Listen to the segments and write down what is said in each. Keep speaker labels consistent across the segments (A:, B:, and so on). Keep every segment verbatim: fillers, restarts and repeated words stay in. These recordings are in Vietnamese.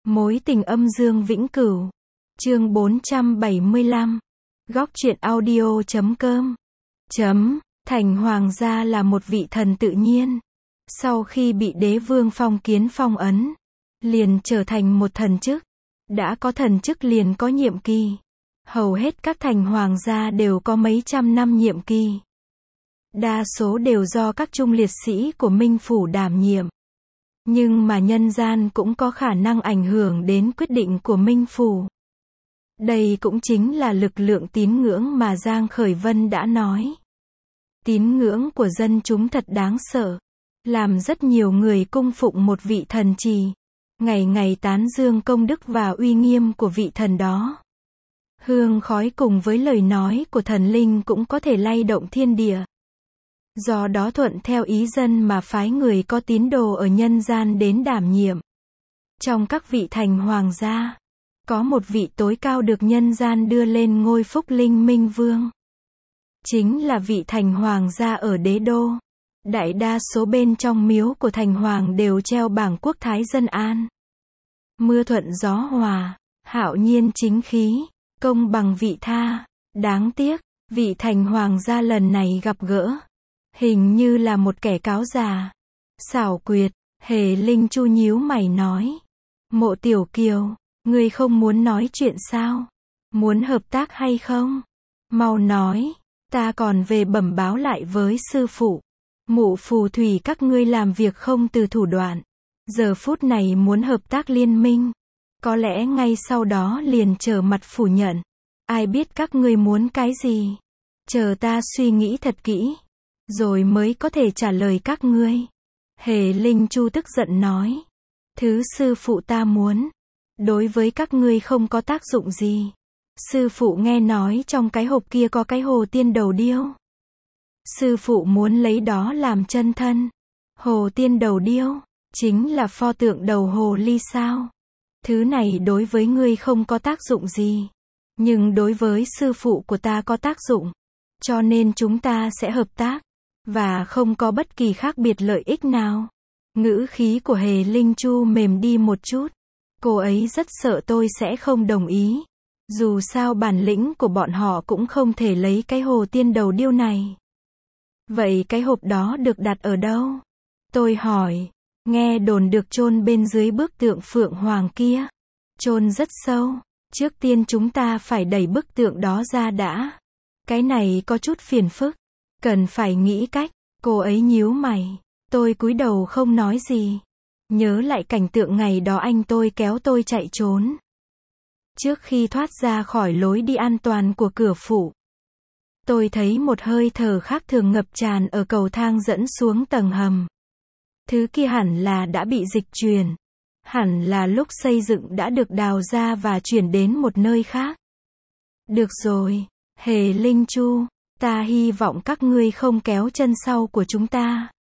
A: Mối tình âm dương vĩnh cửu. Chương bốn trăm bảy mươi lăm. Góc truyện audio chấm com. Chấm. Thành Hoàng gia là một vị thần tự nhiên. Sau khi bị đế vương Phong Kiến phong ấn, liền trở thành một thần chức. Đã có thần chức liền có nhiệm kỳ. Hầu hết các thành hoàng gia đều có mấy trăm năm nhiệm kỳ. Đa số đều do các trung liệt sĩ của Minh Phủ đảm nhiệm. Nhưng mà nhân gian cũng có khả năng ảnh hưởng đến quyết định của Minh Phủ. Đây cũng chính là lực lượng tín ngưỡng mà Giang Khởi Vân đã nói. Tín ngưỡng của dân chúng thật đáng sợ. Làm rất nhiều người cung phụng một vị thần trì. Ngày ngày tán dương công đức và uy nghiêm của vị thần đó. Hương khói cùng với lời nói của thần linh cũng có thể lay động thiên địa. Do đó thuận theo ý dân mà phái người có tín đồ ở nhân gian đến đảm nhiệm. Trong các vị thành hoàng gia, có một vị tối cao được nhân gian đưa lên ngôi Phúc Linh Minh Vương. Chính là vị thành hoàng gia ở Đế Đô. Đại đa số bên trong miếu của thành hoàng đều treo bảng quốc thái dân an. Mưa thuận gió hòa, hạo nhiên chính khí, công bằng vị tha. Đáng tiếc, vị thành hoàng gia lần này gặp gỡ. Hình như là một kẻ cáo già. Xảo quyệt, Hề Linh Chu nhíu mày nói. Mộ Tiểu Kiều, ngươi không muốn nói chuyện sao? Muốn hợp tác hay không? Mau nói, ta còn về bẩm báo lại với sư phụ. Mụ phù thủy các ngươi làm việc không từ thủ đoạn. Giờ phút này muốn hợp tác liên minh. Có lẽ ngay sau đó liền trở mặt phủ nhận. Ai biết các ngươi muốn cái gì? Chờ ta suy nghĩ thật kỹ. Rồi mới có thể trả lời các ngươi. Hề Linh Chu tức giận nói. Thứ sư phụ ta muốn. Đối với các ngươi không có tác dụng gì. Sư phụ nghe nói trong cái hộp kia có cái hồ tiên đầu điêu. Sư phụ muốn lấy đó làm chân thân. Hồ tiên đầu điêu, chính là pho tượng đầu hồ ly sao. Thứ này đối với ngươi không có tác dụng gì. Nhưng đối với sư phụ của ta có tác dụng. Cho nên chúng ta sẽ hợp tác. Và không có bất kỳ khác biệt lợi ích nào. Ngữ khí của Hề Linh Chu mềm đi một chút. Cô ấy rất sợ tôi sẽ không đồng ý. Dù sao bản lĩnh của bọn họ cũng không thể lấy cái hồ tiên đầu điêu này. Vậy cái hộp đó được đặt ở đâu? Tôi hỏi. Nghe đồn được chôn bên dưới bức tượng Phượng Hoàng kia. Chôn rất sâu. Trước tiên chúng ta phải đẩy bức tượng đó ra đã. Cái này có chút phiền phức. Cần phải nghĩ cách. Cô ấy nhíu mày. Tôi cúi đầu không nói gì. Nhớ lại cảnh tượng ngày đó anh tôi kéo tôi chạy trốn. Trước khi thoát ra khỏi lối đi an toàn của cửa phủ. Tôi thấy một hơi thở khác thường ngập tràn ở cầu thang dẫn xuống tầng hầm. Thứ kia hẳn là đã bị dịch chuyển. Hẳn là lúc xây dựng đã được đào ra và chuyển đến một nơi khác. Được rồi, Hề Linh Chu. Ta hy vọng các ngươi không kéo chân sau của chúng ta.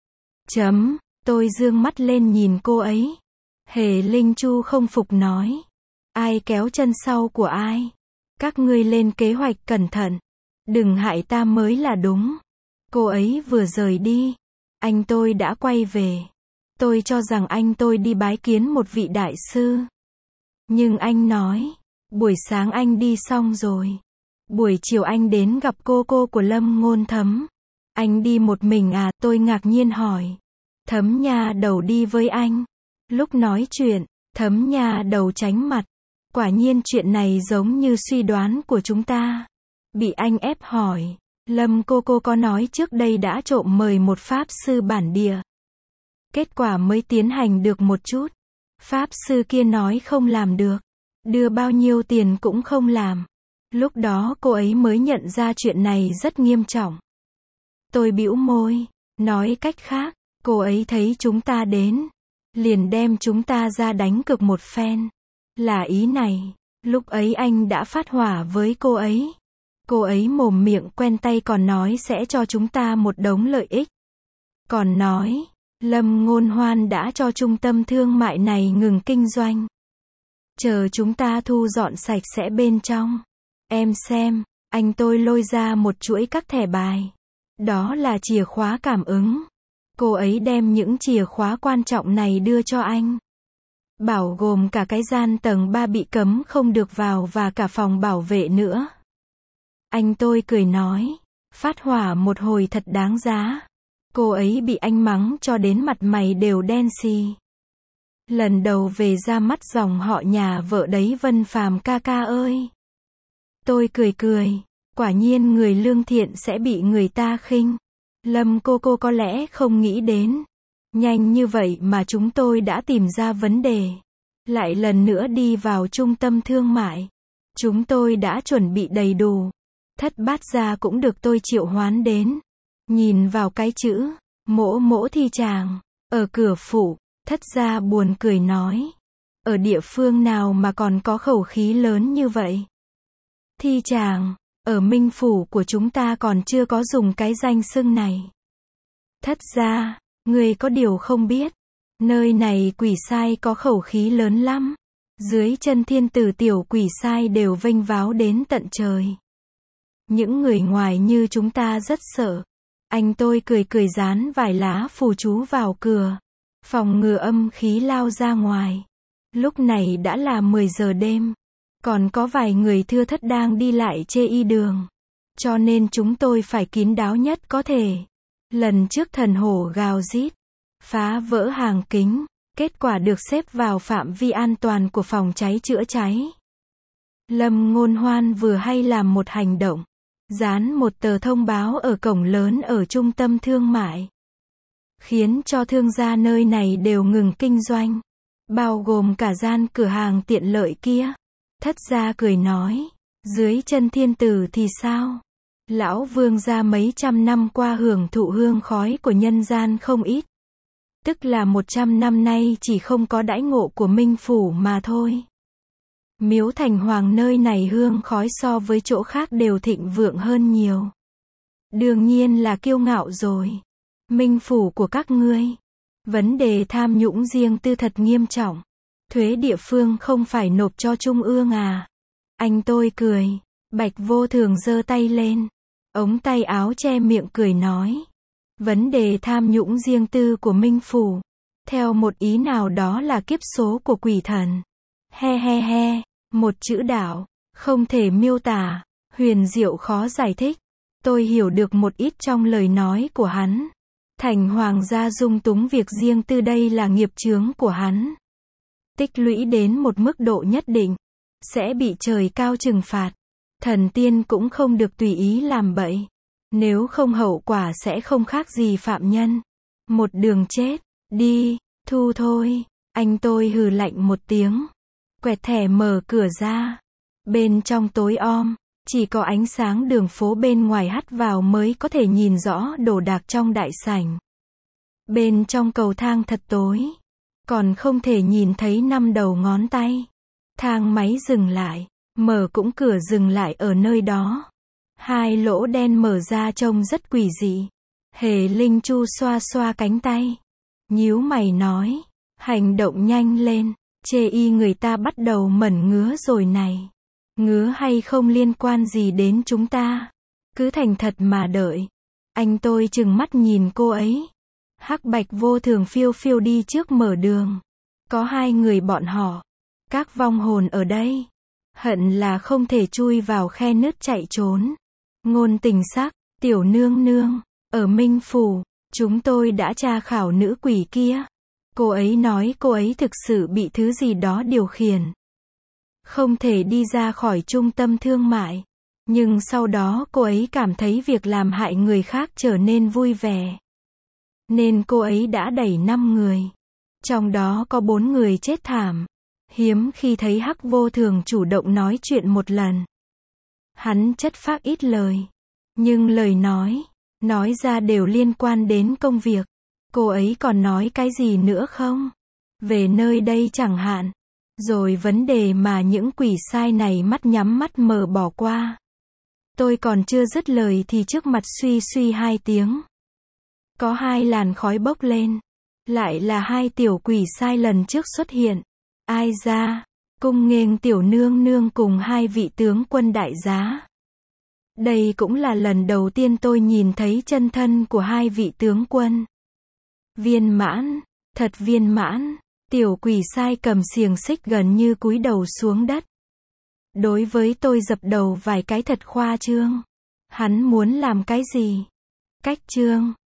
A: Chấm, tôi dương mắt lên nhìn cô ấy. Hề Linh Chu không phục nói. Ai kéo chân sau của ai? Các ngươi lên kế hoạch cẩn thận. Đừng hại ta mới là đúng. Cô ấy vừa rời đi. Anh tôi đã quay về. Tôi cho rằng anh tôi đi bái kiến một vị đại sư. Nhưng anh nói, buổi sáng anh đi xong rồi. Buổi chiều anh đến gặp cô cô của Lâm Ngôn Thấm. Anh đi một mình à? Tôi ngạc nhiên hỏi. Thấm Nha Đầu đi với anh. Lúc nói chuyện, Thấm Nha Đầu tránh mặt. Quả nhiên chuyện này giống như suy đoán của chúng ta. Bị anh ép hỏi. Lâm cô cô có nói trước đây đã trộm mời một pháp sư bản địa. Kết quả mới tiến hành được một chút. Pháp sư kia nói không làm được. Đưa bao nhiêu tiền cũng không làm. Lúc đó cô ấy mới nhận ra chuyện này rất nghiêm trọng. Tôi bĩu môi. Nói cách khác, cô ấy thấy chúng ta đến. Liền đem chúng ta ra đánh cược một phen. Là ý này. Lúc ấy anh đã phát hỏa với cô ấy. Cô ấy mồm miệng quen tay còn nói sẽ cho chúng ta một đống lợi ích. Còn nói, Lâm Ngôn Hoan đã cho trung tâm thương mại này ngừng kinh doanh. Chờ chúng ta thu dọn sạch sẽ bên trong. Em xem, anh tôi lôi ra một chuỗi các thẻ bài. Đó là chìa khóa cảm ứng. Cô ấy đem những chìa khóa quan trọng này đưa cho anh. Bảo gồm cả cái gian tầng ba bị cấm không được vào và cả phòng bảo vệ nữa. Anh tôi cười nói, phát hỏa một hồi thật đáng giá. Cô ấy bị anh mắng cho đến mặt mày đều đen xì. Lần đầu về ra mắt dòng họ nhà vợ đấy Vân Phàm ca ca ơi. Tôi cười cười, quả nhiên người lương thiện sẽ bị người ta khinh. Lâm cô cô có lẽ không nghĩ đến. Nhanh như vậy mà chúng tôi đã tìm ra vấn đề. Lại lần nữa đi vào trung tâm thương mại. Chúng tôi đã chuẩn bị đầy đủ. Thất bát gia cũng được tôi triệu hoán đến. Nhìn vào cái chữ, mỗ mỗ thi tràng, ở cửa phủ, thất gia buồn cười nói. Ở địa phương nào mà còn có khẩu khí lớn như vậy? Thi tràng, ở minh phủ của chúng ta còn chưa có dùng cái danh xưng này. Thất gia, người có điều không biết. Nơi này quỷ sai có khẩu khí lớn lắm. Dưới chân thiên tử tiểu quỷ sai đều vênh váo đến tận trời. Những người ngoài như chúng ta rất sợ. Anh tôi cười cười dán vài lá phù chú vào cửa. Phòng ngừa âm khí lao ra ngoài. Lúc này đã là mười giờ đêm. Còn có vài người thưa thất đang đi lại chê y đường. Cho nên chúng tôi phải kín đáo nhất có thể. Lần trước thần hổ gào rít, phá vỡ hàng kính. Kết quả được xếp vào phạm vi an toàn của phòng cháy chữa cháy. Lâm Ngôn Hoan vừa hay làm một hành động. Dán một tờ thông báo ở cổng lớn ở trung tâm thương mại. Khiến cho thương gia nơi này đều ngừng kinh doanh. Bao gồm cả gian cửa hàng tiện lợi kia. Thất gia cười nói. Dưới chân thiên tử thì sao? Lão vương gia mấy trăm năm qua hưởng thụ hương khói của nhân gian không ít. Tức là một trăm năm nay chỉ không có đãi ngộ của minh phủ mà thôi. Miếu Thành Hoàng nơi này hương khói so với chỗ khác đều thịnh vượng hơn nhiều. Đương nhiên là kiêu ngạo rồi. Minh phủ của các ngươi. Vấn đề tham nhũng riêng tư thật nghiêm trọng. Thuế địa phương không phải nộp cho trung ương à? Anh tôi cười. Bạch Vô Thường giơ tay lên. Ống tay áo che miệng cười nói. Vấn đề tham nhũng riêng tư của Minh phủ. Theo một ý nào đó là kiếp số của quỷ thần. He he he. Một chữ đạo. Không thể miêu tả. Huyền diệu khó giải thích. Tôi hiểu được một ít trong lời nói của hắn. Thành Hoàng gia dung túng việc riêng tư đây là nghiệp chướng của hắn. Tích lũy đến một mức độ nhất định. Sẽ bị trời cao trừng phạt. Thần tiên cũng không được tùy ý làm bậy. Nếu không hậu quả sẽ không khác gì phạm nhân. Một đường chết. Đi. Thu thôi. Anh tôi hừ lạnh một tiếng. Quẹt thẻ mở cửa ra. Bên trong tối om. Chỉ có ánh sáng đường phố bên ngoài hắt vào mới có thể nhìn rõ đồ đạc trong đại sảnh. Bên trong cầu thang thật tối. Còn không thể nhìn thấy năm đầu ngón tay. Thang máy dừng lại. Mở cũng cửa dừng lại ở nơi đó. Hai lỗ đen mở ra trông rất quỷ dị. Hề Linh Chu xoa xoa cánh tay. Nhíu mày nói. Hành động nhanh lên. Chê y người ta bắt đầu mẩn ngứa rồi này. Ngứa hay không liên quan gì đến chúng ta. Cứ thành thật mà đợi. Anh tôi trừng mắt nhìn cô ấy. Hắc Bạch Vô Thường phiêu phiêu đi trước mở đường. Có hai người bọn họ. Các vong hồn ở đây. Hận là không thể chui vào khe nứt chạy trốn. Ngôn Tình Sắc, tiểu nương nương. Ở Minh phủ, chúng tôi đã tra khảo nữ quỷ kia. Cô ấy nói cô ấy thực sự bị thứ gì đó điều khiển. Không thể đi ra khỏi trung tâm thương mại. Nhưng sau đó cô ấy cảm thấy việc làm hại người khác trở nên vui vẻ. Nên cô ấy đã đẩy năm người. Trong đó có bốn người chết thảm. Hiếm khi thấy Hắc Vô Thường chủ động nói chuyện một lần. Hắn chất phác ít lời. Nhưng lời nói, nói ra đều liên quan đến công việc. Cô ấy còn nói cái gì nữa không? Về nơi đây chẳng hạn. Rồi vấn đề mà những quỷ sai này mắt nhắm mắt mở bỏ qua. Tôi còn chưa dứt lời thì trước mặt suy suy hai tiếng. Có hai làn khói bốc lên. Lại là hai tiểu quỷ sai lần trước xuất hiện. Ai ra? Cung nghênh tiểu nương nương cùng hai vị tướng quân đại giá. Đây cũng là lần đầu tiên tôi nhìn thấy chân thân của hai vị tướng quân. Viên mãn, thật viên mãn. Tiểu quỷ sai cầm xiềng xích gần như cúi đầu xuống đất. Đối với tôi dập đầu vài cái thật khoa trương. Hắn muốn làm cái gì? Cách trương.